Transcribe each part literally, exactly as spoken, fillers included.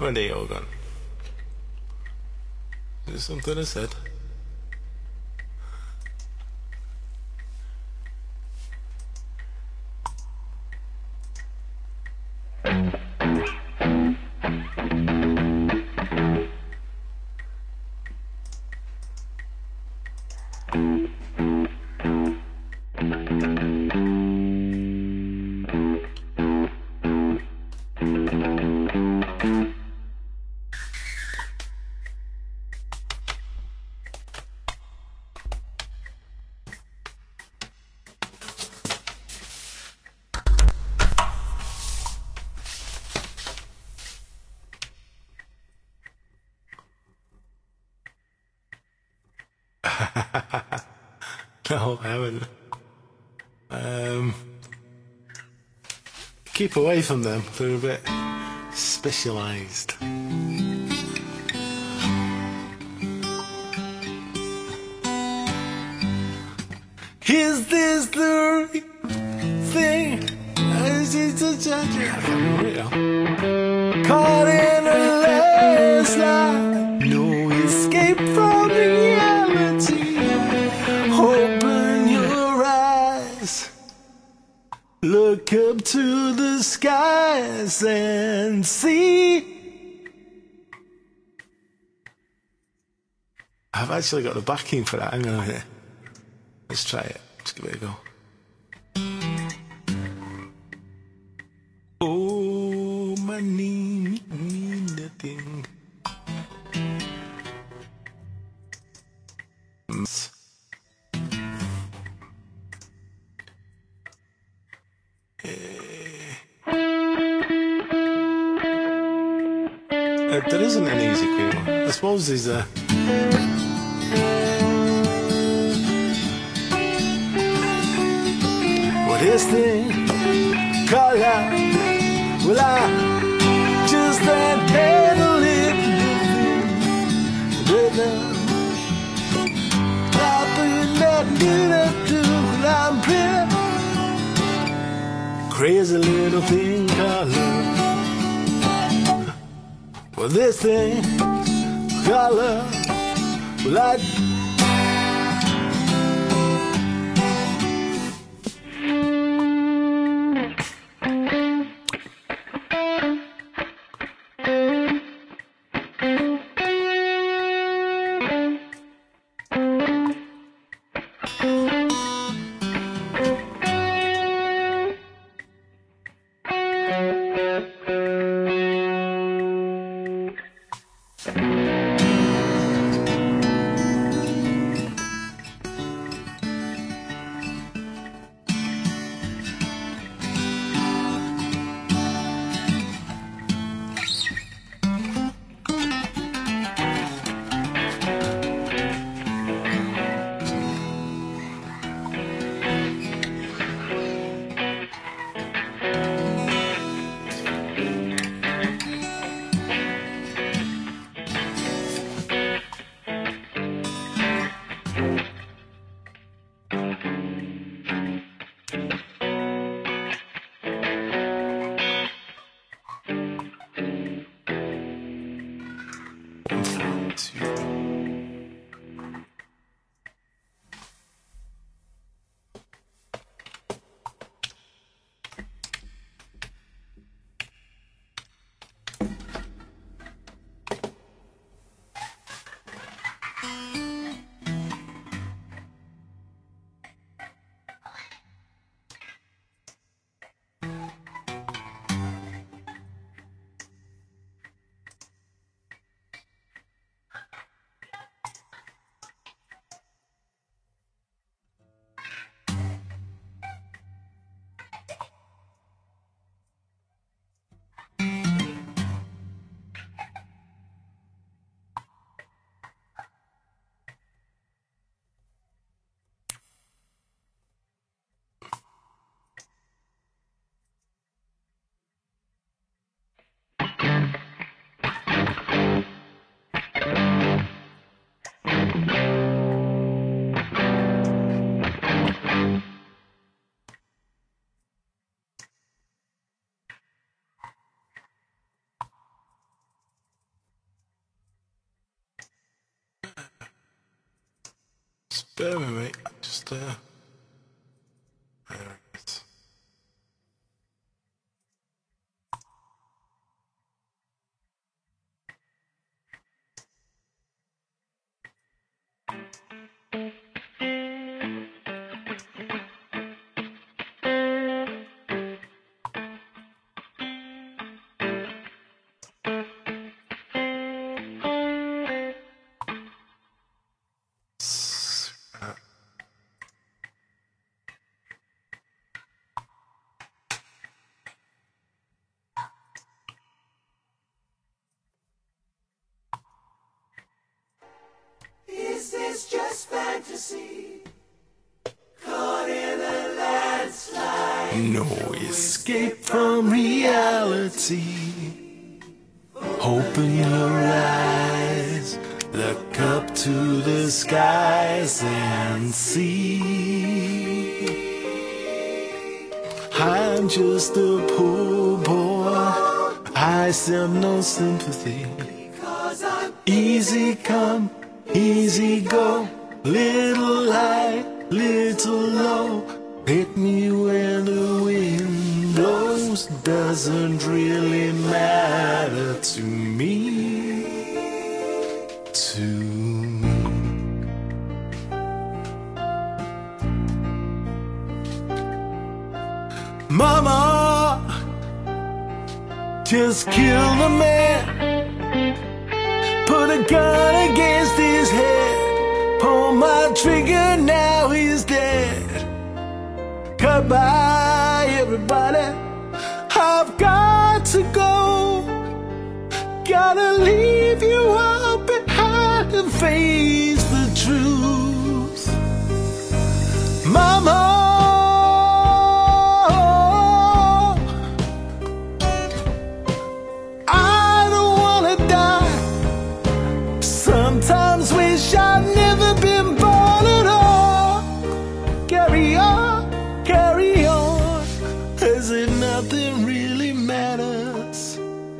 Where they all gone? Is there something I said? No, I haven't. Um, keep away from them. They're a bit specialised. Is this the thing? Is it the judge? Caught in a landslide, no escape from reality. Open your eyes, look up to the skies and see. I've actually got the backing for that. Hang on a minute. Let's try it. Let's give it a go. Oh, my knee mean nothing. Uh, there isn't an easy Queen one. I suppose there's a. What is the color? Well, I just can't handle it. I'm crazy little thing called love. Well, this thing called love. Well, I Just bear with me. Just, uh... there it is. Is this just fantasy? Caught in a landslide. No escape from reality. Open your eyes, look up to the skies and see. I'm just a poor boy, I sell no sympathy. Easy come, easy go, little high, little low. Hit me where the wind blows, doesn't really matter to me, to me. Mama, just kill the man, put a gun against his head, pull my trigger, now he's dead. Goodbye, everybody, I've got to go. Gotta leave you all behind and face the truth. Mama, I don't wanna die. Sometimes wish I'd never been born at all. Carry on, carry on, as if nothing really matters.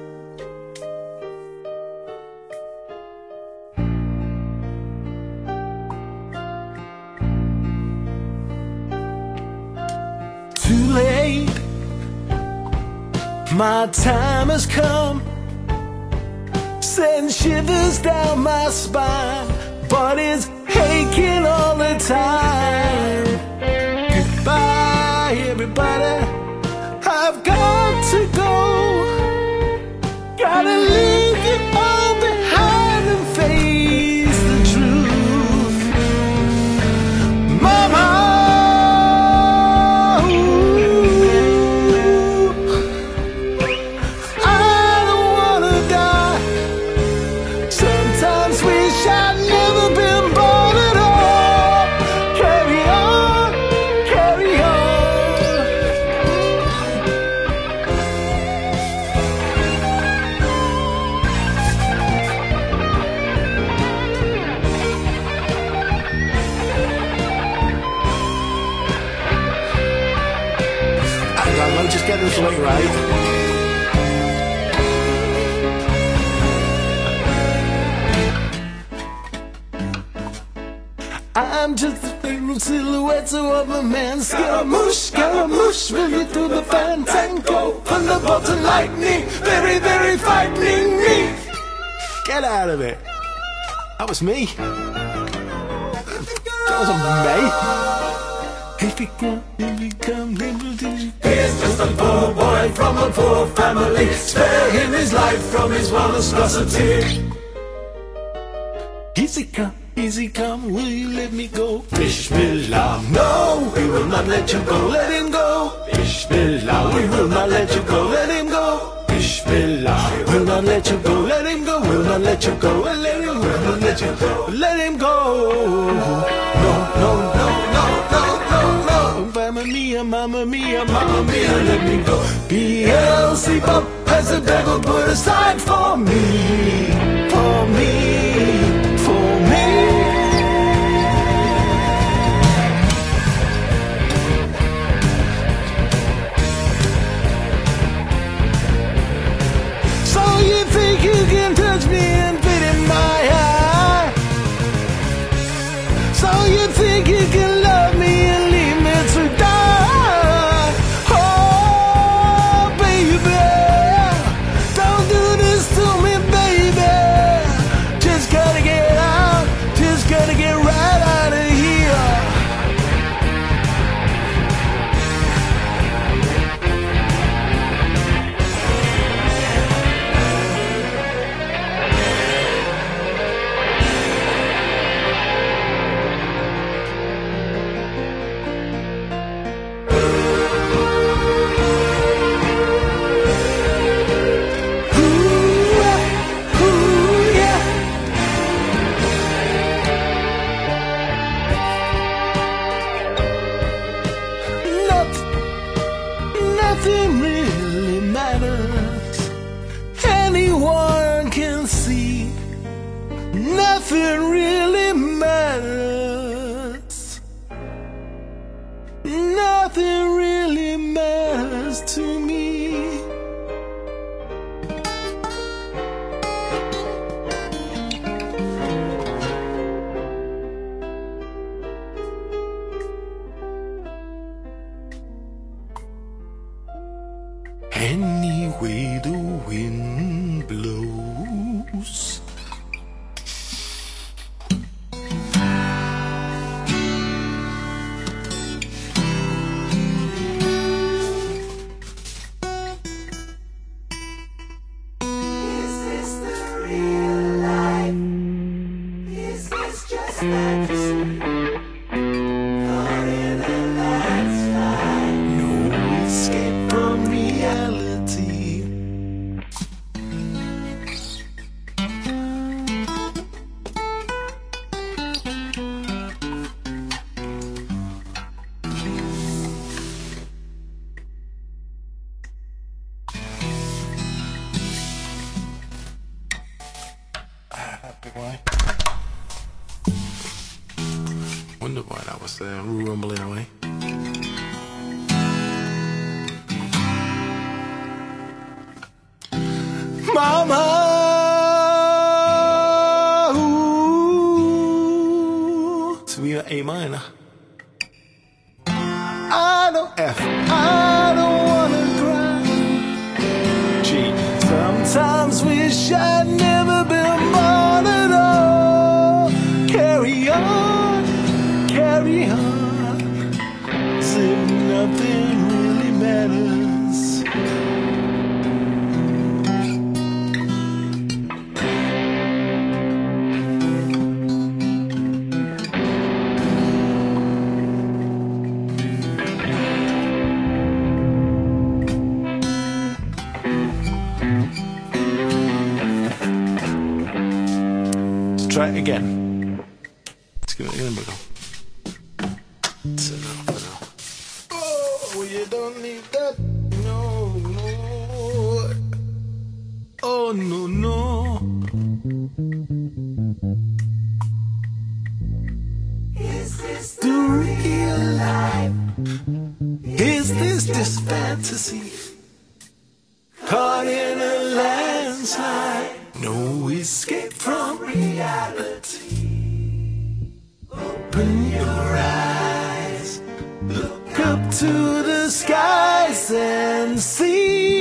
Too late, my time has come. Send shivers down my spine, but it's aching all the time. Goodbye, everybody, I've got to go. Gotta leave you all behind and face the truth. Mama, I don't wanna die. Sometimes wish I'd never been born at all. Carry on, carry on. Hang on, let me just get this one right. I'm just a favorite silhouette of a man. Scaramouche, Scaramouche, will you do the fandango? Thunderbolt and lightning, very, very frightening me. Get out of it. That was me. That wasn't me. If he come, if he come, He's just a poor boy from a poor family. Spare him his life from his monstrosity. easy come, easy come, will you let me go? Bismillah, no, we will not let you go. Let him go. Bismillah, We will not let you go. Let him go. Bismillah, We'll not let you go. Let him go. We'll not let you go. Let him go. We'll not let you go. Let him go. No, no, no, no, no, no, no. Mamma mia, mamma mia, mamma mia, let me go. Beelzebub has the devil put aside for me, for me, for me. So you think you can touch me and fit in my eye? So you think think you can love me and leave me to die? Oh, baby, don't do this to me, baby. Just gotta get out, just gotta get right out of here. Nothing really matters. Anyone can see. Nothing really matters. Nothing really matters to me. Any way the wind blows, Is this the real life? Is this just fantasy? Caught in a landslide. no escape from reality. Big boy. Wonder why that was there, rumbling away. Mama, ooh, to me a A minor. I don't F, I don't wanna cry. G, sometimes wish I'd never been born at all. Carry on, carry on, as if nothing really matters. Try it again. Let's give it again, but go. That's enough for now. Oh, well, you don't need that. No, no. Oh, no, no. Is this the real life? Is this just fantasy? Caught in a landslide. No escape from reality. Open your eyes. Look up to the skies and see.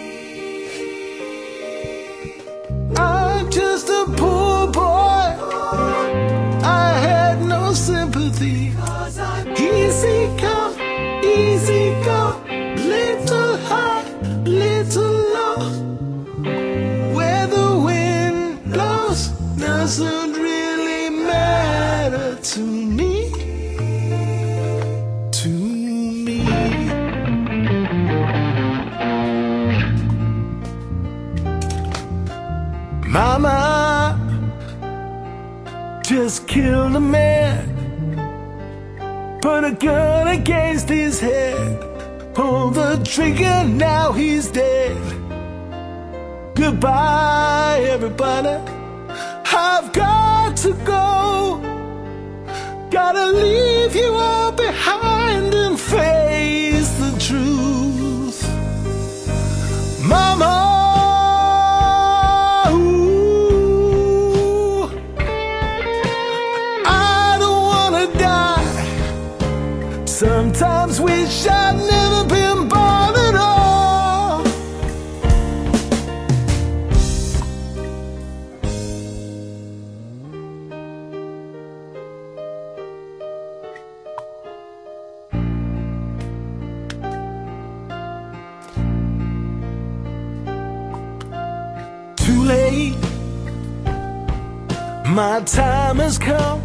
I'm just a poor boy. I had no sympathy. Easy come, easy go. Little high, little low. Where the wind blows doesn't really matter to me. To me. Mama just killed a man. Put a gun against his head. Pull the trigger, now he's dead. Goodbye, everybody. I've got to go. Gotta leave you all behind and face the truth. Mama, ooh, I don't wanna die. Sometimes wish I'd never been born at all. Too late, my time has come.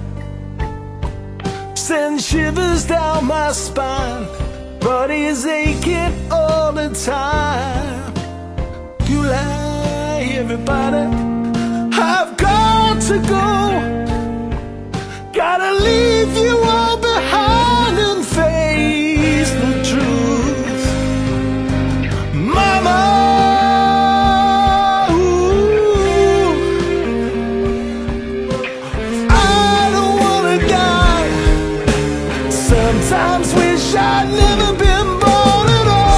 Send shivers down my spine, body's aching all the time. You lie, everybody, I've got to go. Gotta leave you all behind and face the truth. Mama, sometimes wish I'd never been born at all.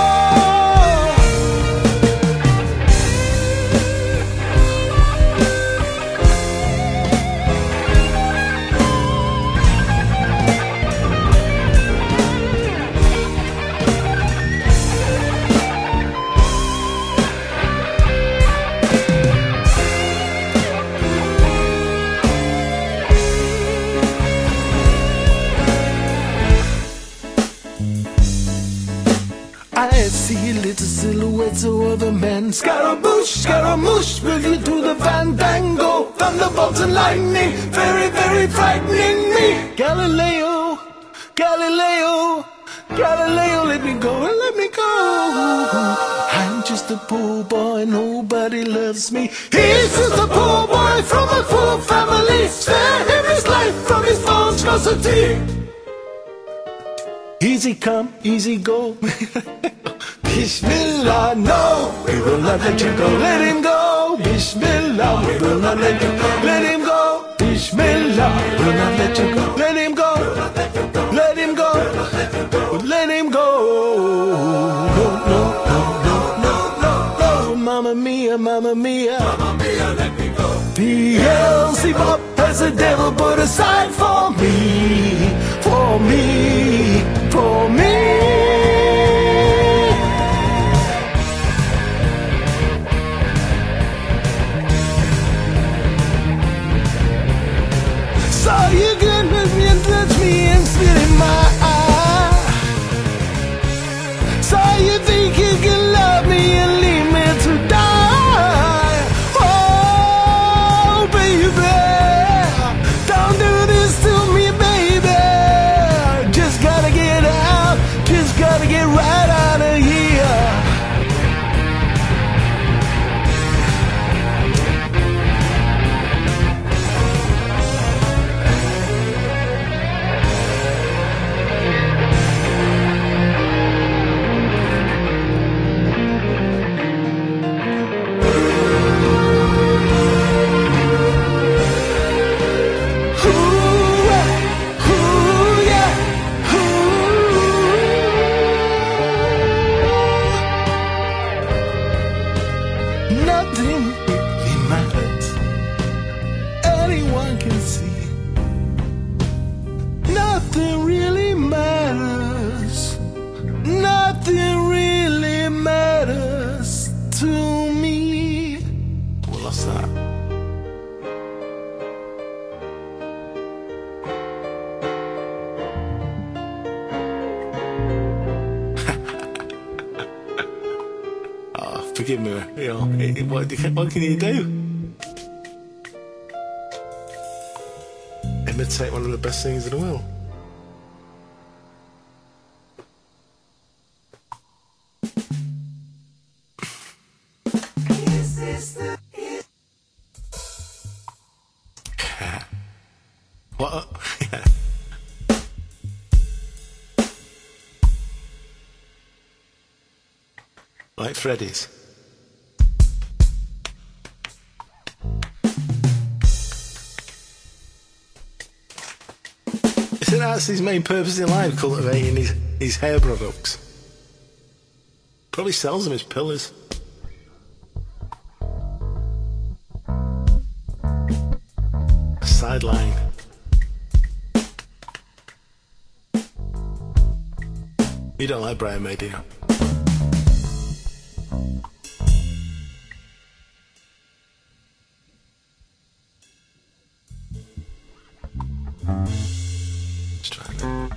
I see little silhouettes of a man. Scaramouche, Scaramouche, will you do the fandango? Thunderbolts and lightning, very, very frightening me. Galileo, Galileo, Galileo, let me go, let me go. I'm just a poor boy, nobody loves me. He's just a poor boy from a poor family. Spare him his life from his monstrosity. Easy come, easy go. Bismillah, no, we will not let you go. Let him go. Bismillah, we will not let you go. Let him go. Bismillah, we will not let you go. Let him go. Let him go. Let him go. No, no, no, no, no, no, no. Mamma mia, mamma mia. Mamma mia, let me go. Beelzebub has the devil put aside for me, for me, for me. So you can touch me and touch me and spit in my eye. So you think you can love me and leave me to die? Oh, baby, don't do this to me, baby. Just gotta get out, just gotta get right out of here. Nothing really matters. Anyone can see. Nothing really matters. Nothing really matters to me. Well, what's that? Forgive me, you know, what, what can you do? Imitate one of the best things in the world. Is this the what? Yeah. Like Freddy's. Isn't that his main purpose in life, cultivating his, his hair products? Probably sells them as pillars. A sideline. You don't like Brian May, do you? Let's try that.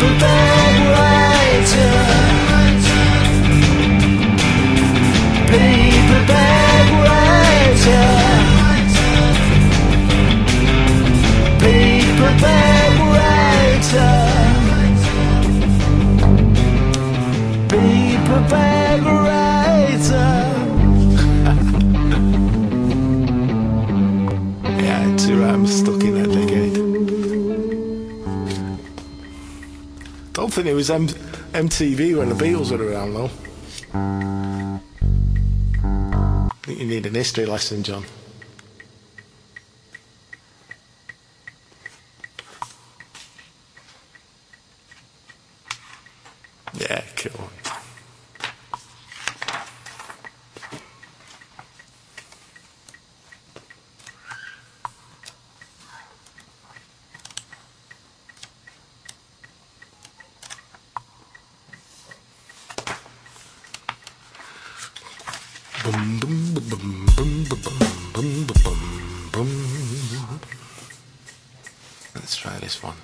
paperback writer, paperback writer, paperback writer, paperback writer. Yeah, two I'm stuck in that decade. Don't think it was M- MTV when the Beatles were around though. I think you need an history lesson, John. Yeah, cool. Boom, boom, boom, boom, boom, boom, boom, boom, boom. Let's try this one.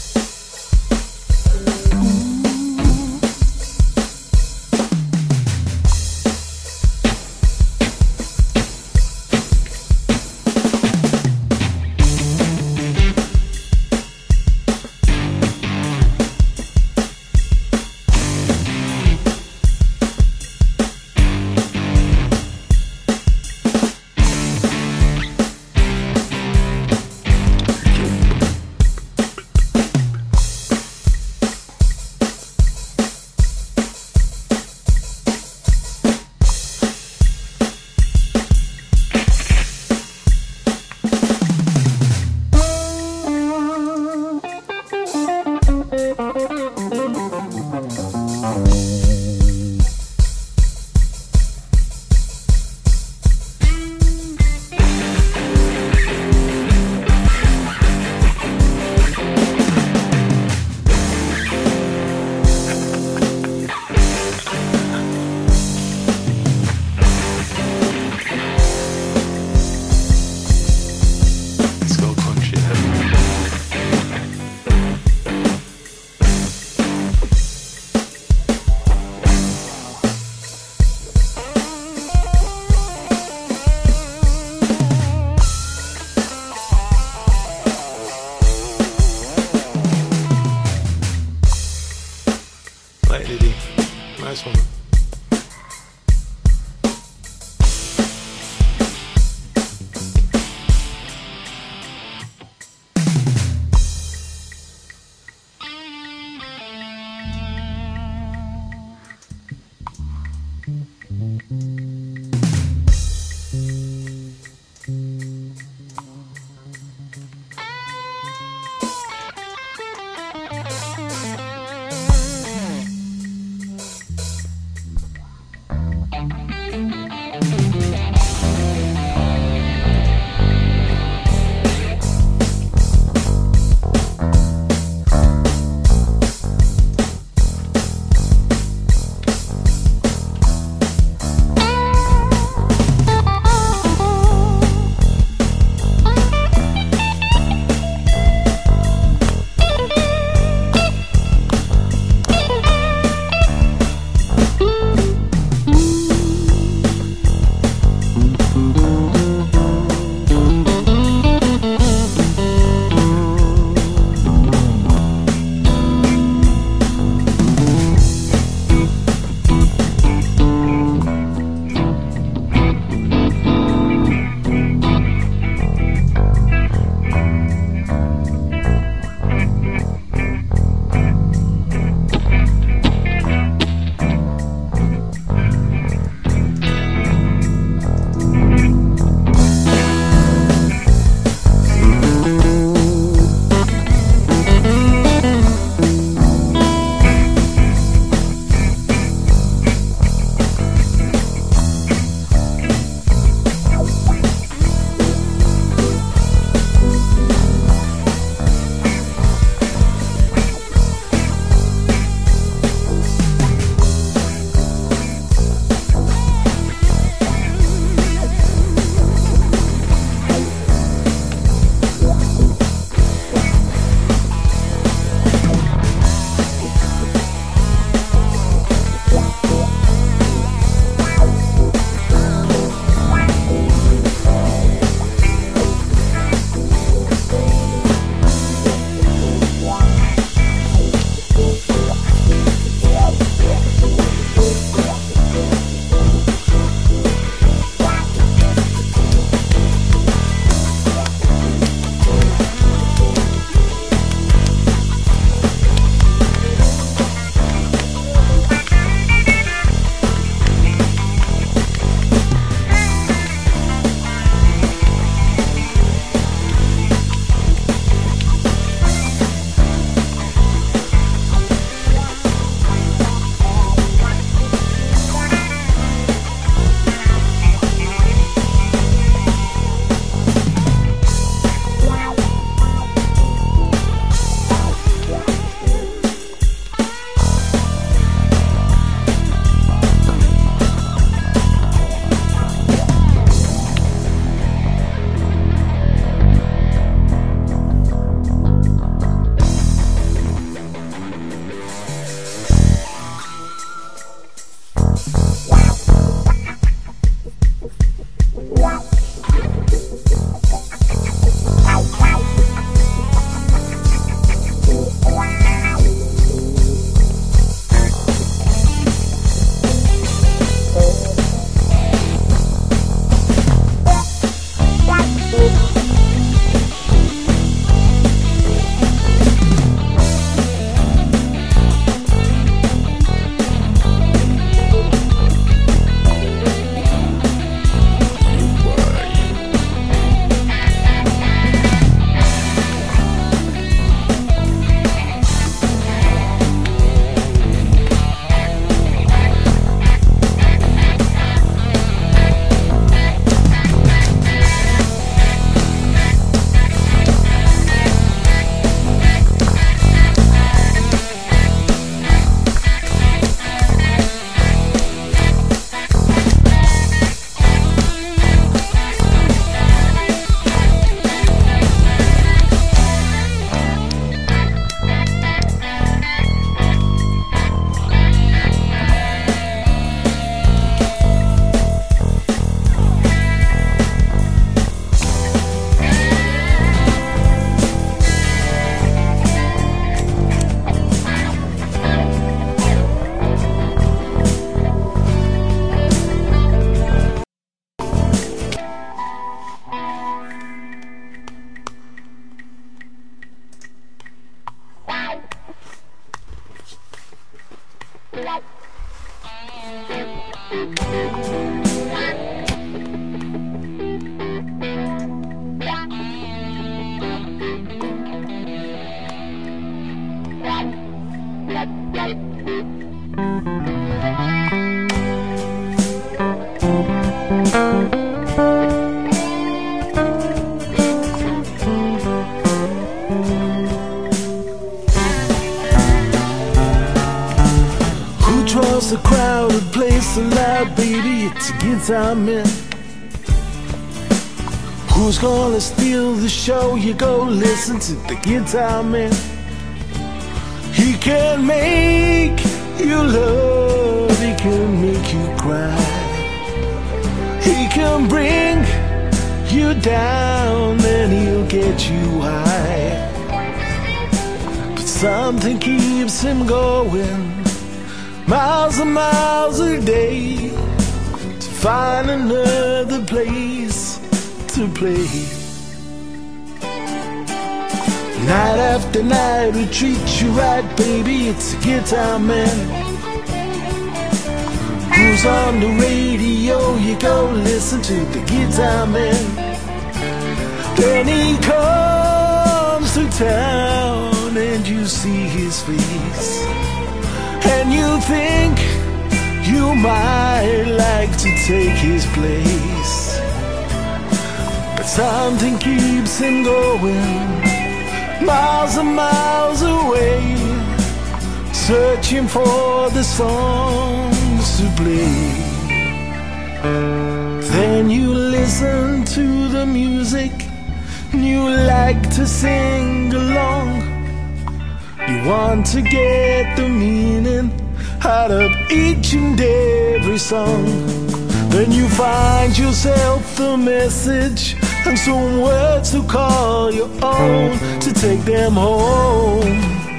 Nice one. Draws a crowded place aloud, baby, it's a guitar man. Who's gonna steal the show? You go listen to the guitar man. He can make you love, he can make you cry, he can bring you down, then he'll get you high. But something keeps him going miles and miles a day to find another place to play. Night after night he treats you right, baby, it's a guitar man. Who's on the radio? You go listen to the guitar man. Then he comes to town and you see his face, and you think you might like to take his place. But something keeps him going miles and miles away, searching for the songs to play. Then you listen to the music and you like to sing along. You want to get the meaning out of each and every song. Then you find yourself the message and some words to call your own, to take them home.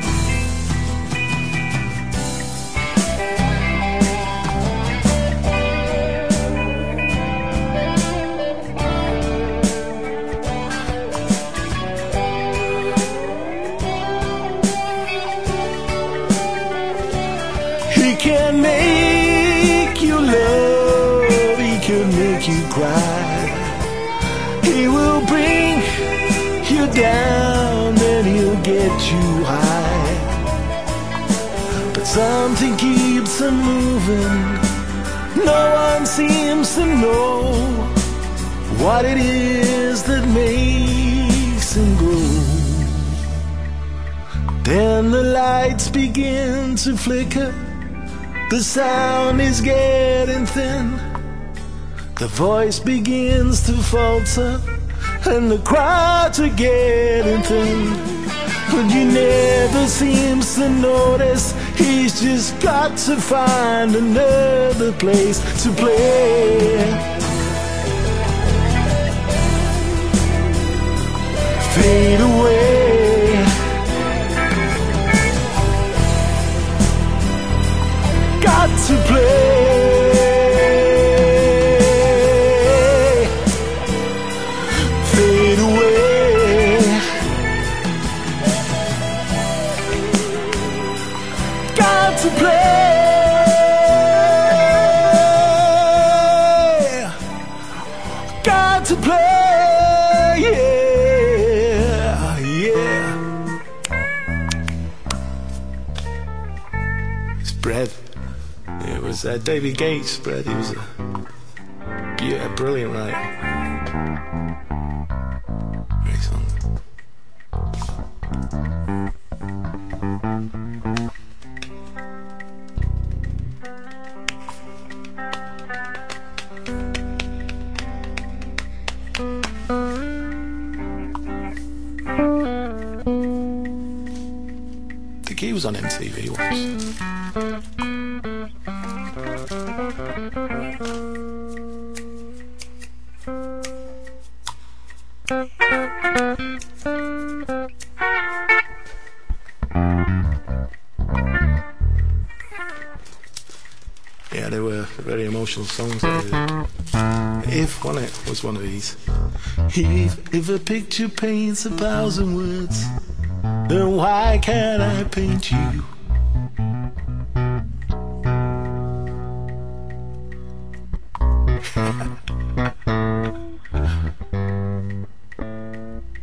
He can make you love, he can make you cry, he will bring you down, then he'll get you high. But something keeps him moving, no one seems to know what it is that makes him go. Then the lights begin to flicker, the sound is getting thin, the voice begins to falter, and the crowds are getting thin. But you never seems to notice, he's just got to find another place to play. Fade away, got to play. Fade away, got to play, got to play, yeah, yeah. Spread. It was uh, David Gates spread. He was a, yeah, brilliant writer. Great song. I think he was on M T V once. Yeah, they were very emotional songs. If one it was one of these. If, if a picture paints a thousand words, then why can't I paint you?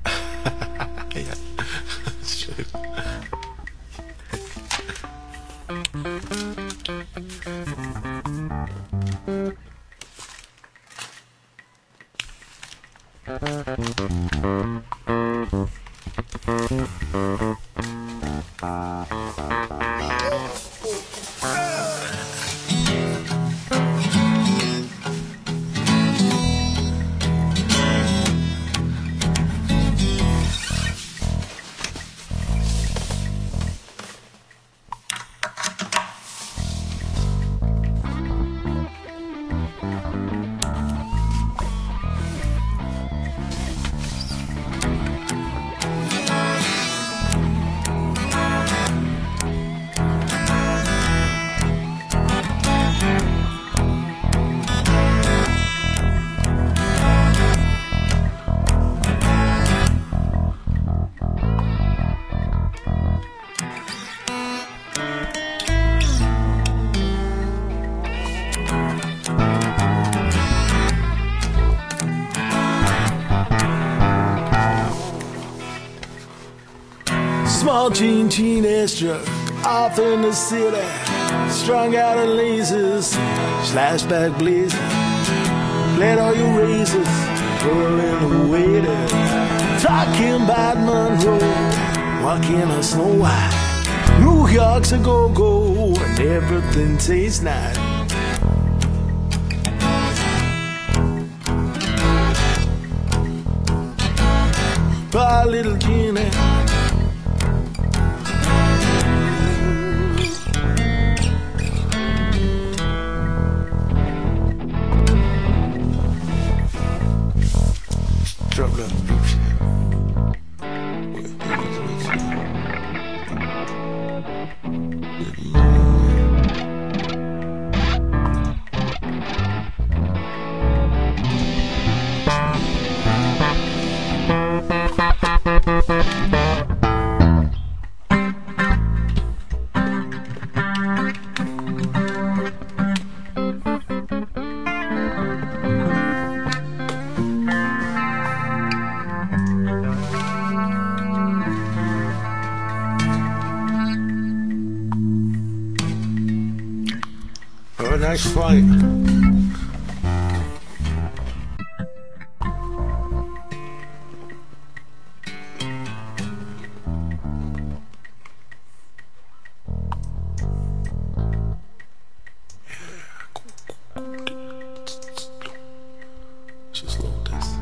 Yeah, that's true. Small teen teenager off in the city, strung out of lasers, flashback blazing. Let all your razors roll in the waiter. Talking about Monroe, walking on Snow White. New York's a go-go and everything tastes nice. Poor little Jeannie, drop that deep shit. Have a nice flight. Just load this.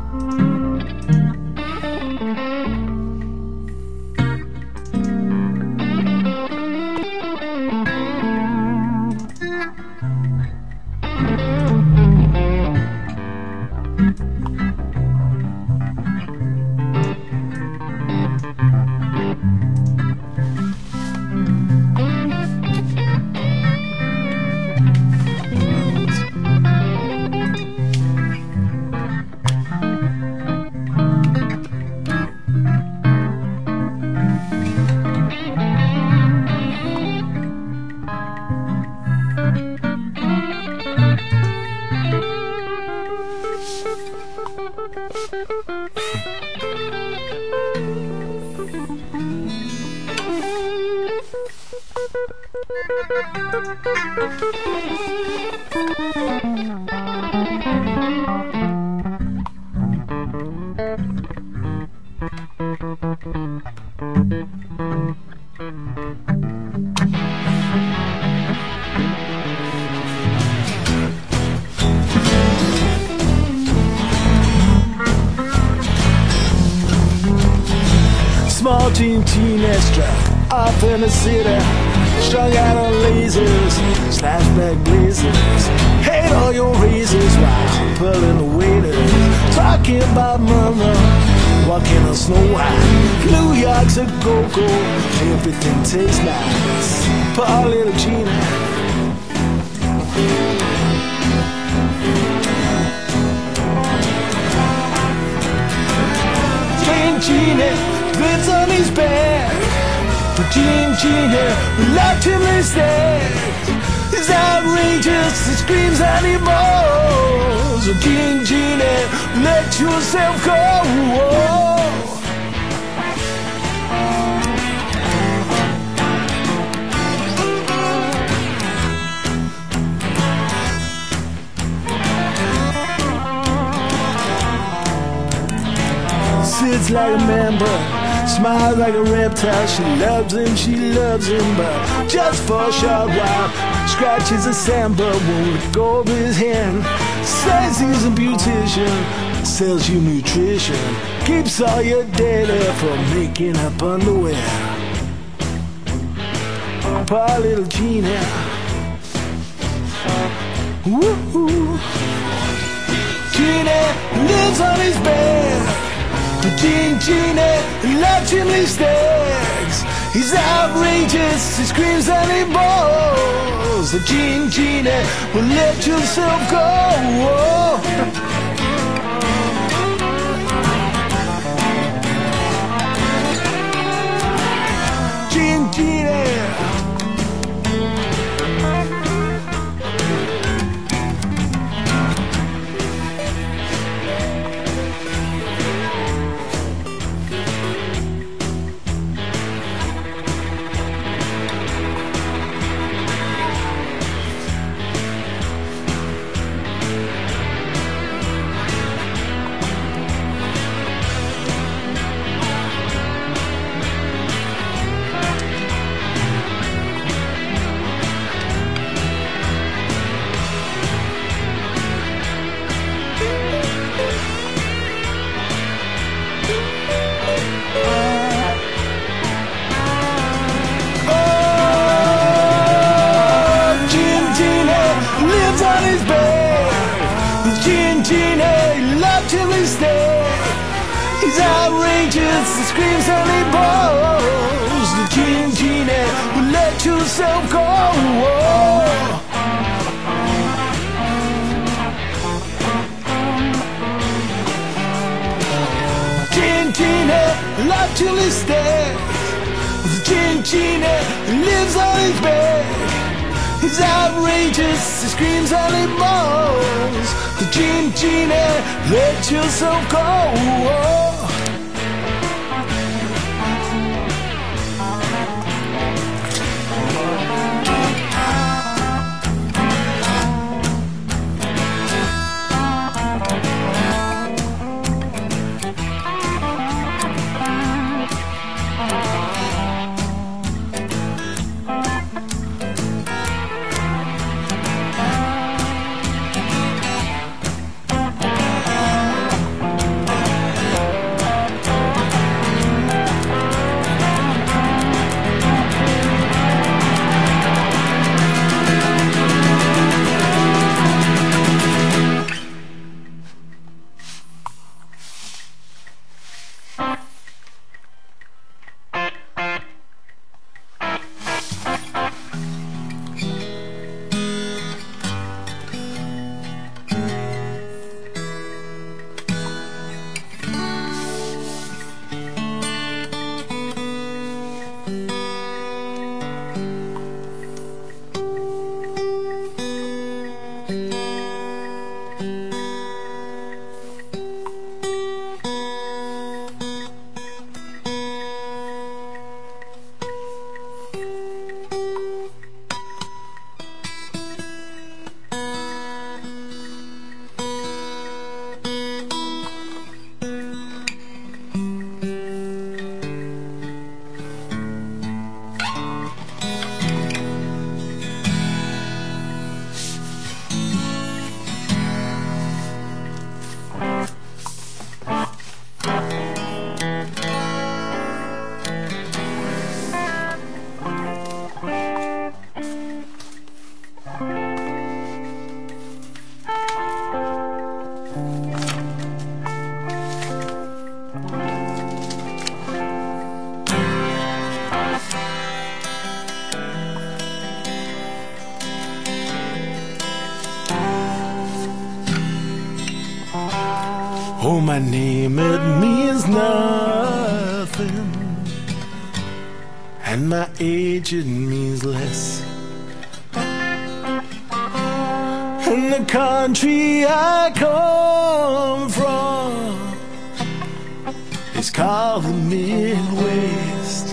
Small teen teenager up in the city, strung out on lasers, flashback blazers. Hate all your razors while pulling the waiters. Talking about mama, walking on Snow White. New York's a go-go, everything tastes nice. Poor little Gina, King Gina lives on his back, but King Gina left him instead. He's outrageous, he screams anymore. So King Gina, let yourself go. Fights like a man, but smiles like a reptile. She loves him, she loves him, but just for a short while. Scratches the sand, but won't let go of his hand. Says he's a beautician, sells you nutrition, keeps all your data for making up underwear. Poor little Gina, woo-hoo. Gina lives on his bed. Gene, Gene, love chimney stacks. He's outrageous, he screams and he bawls. The Gene, Gene, will let yourself go. Gene, Gene. He's outrageous, he screams and he bawls. The Gene, Gene, will let yourself go. Gene, Gene, love till he stays. The Gene, Gene, lives on his bed. He's outrageous, he screams and he bawls. The Gene, Gene, let yourself go. Oh, my name, it means nothing, and my age, it means less. And the country I come from is called the Midwest.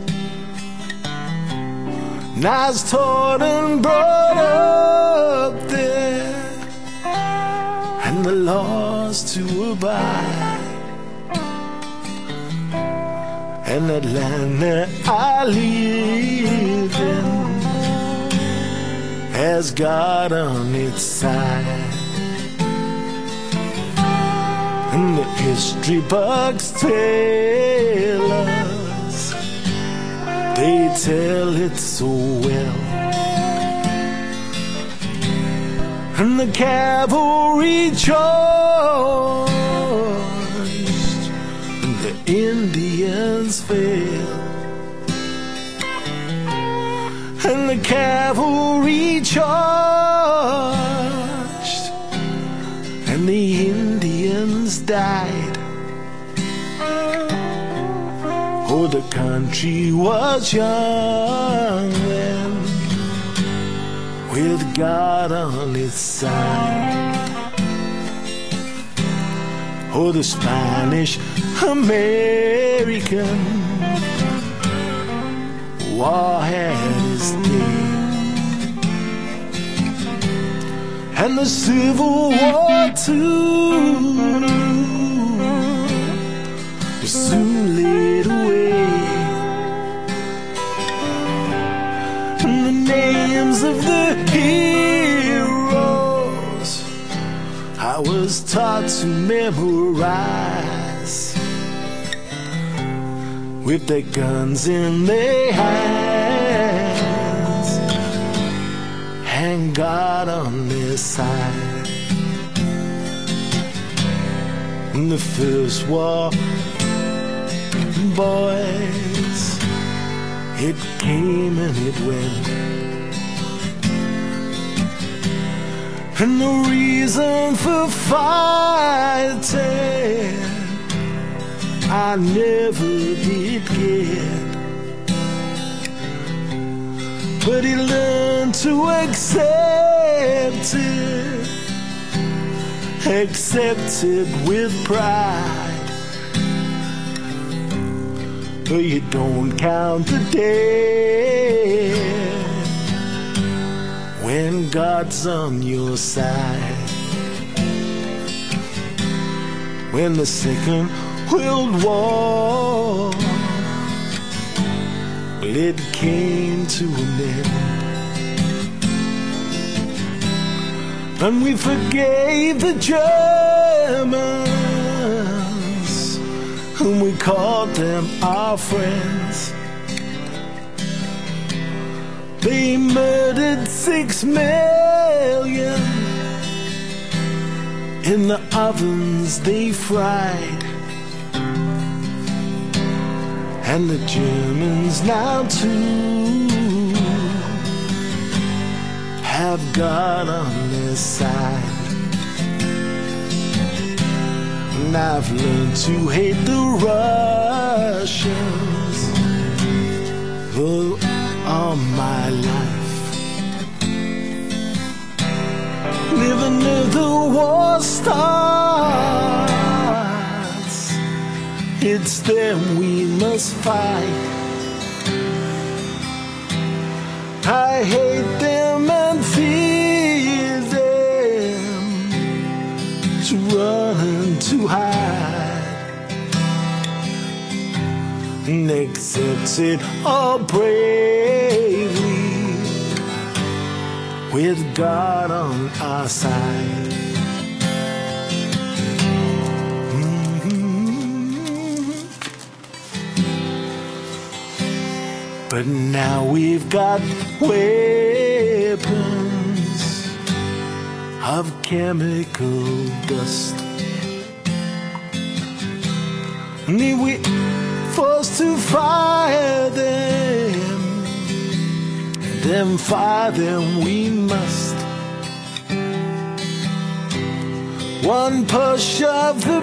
And I was taught and brought up there, and the laws to abide. and that land that I live in has God on its side. And the history books tell us, they tell it so well. And the cavalry charged, and the Indians fell. And the cavalry charged, and the Indians died. Oh, the country was young then, with God on its side. Oh, the Spanish American war had its day, and the Civil War too was soon laid away. And the names of the heroes I was taught to memorize, with their guns in their hands and God on their side. In the First War, boys, it came and it went, and the reason for fighting I never did get, but he learned to accept it, accept it with pride. But you don't count the day when God's on your side. When the Second World War, well, it came to an end, and we forgave the Germans, and we called them our friends. They murdered six million in the ovens they fried. And the Germans now too have God on their side. And I've learned to hate the Russians for all my life. Living near the war starts, it's them we must fight. I hate them and fear them, to run and to hide, and accept it all bravely, with God on our side. But now we've got weapons of chemical dust, and if we forced to fire them, then fire them we must. One push of the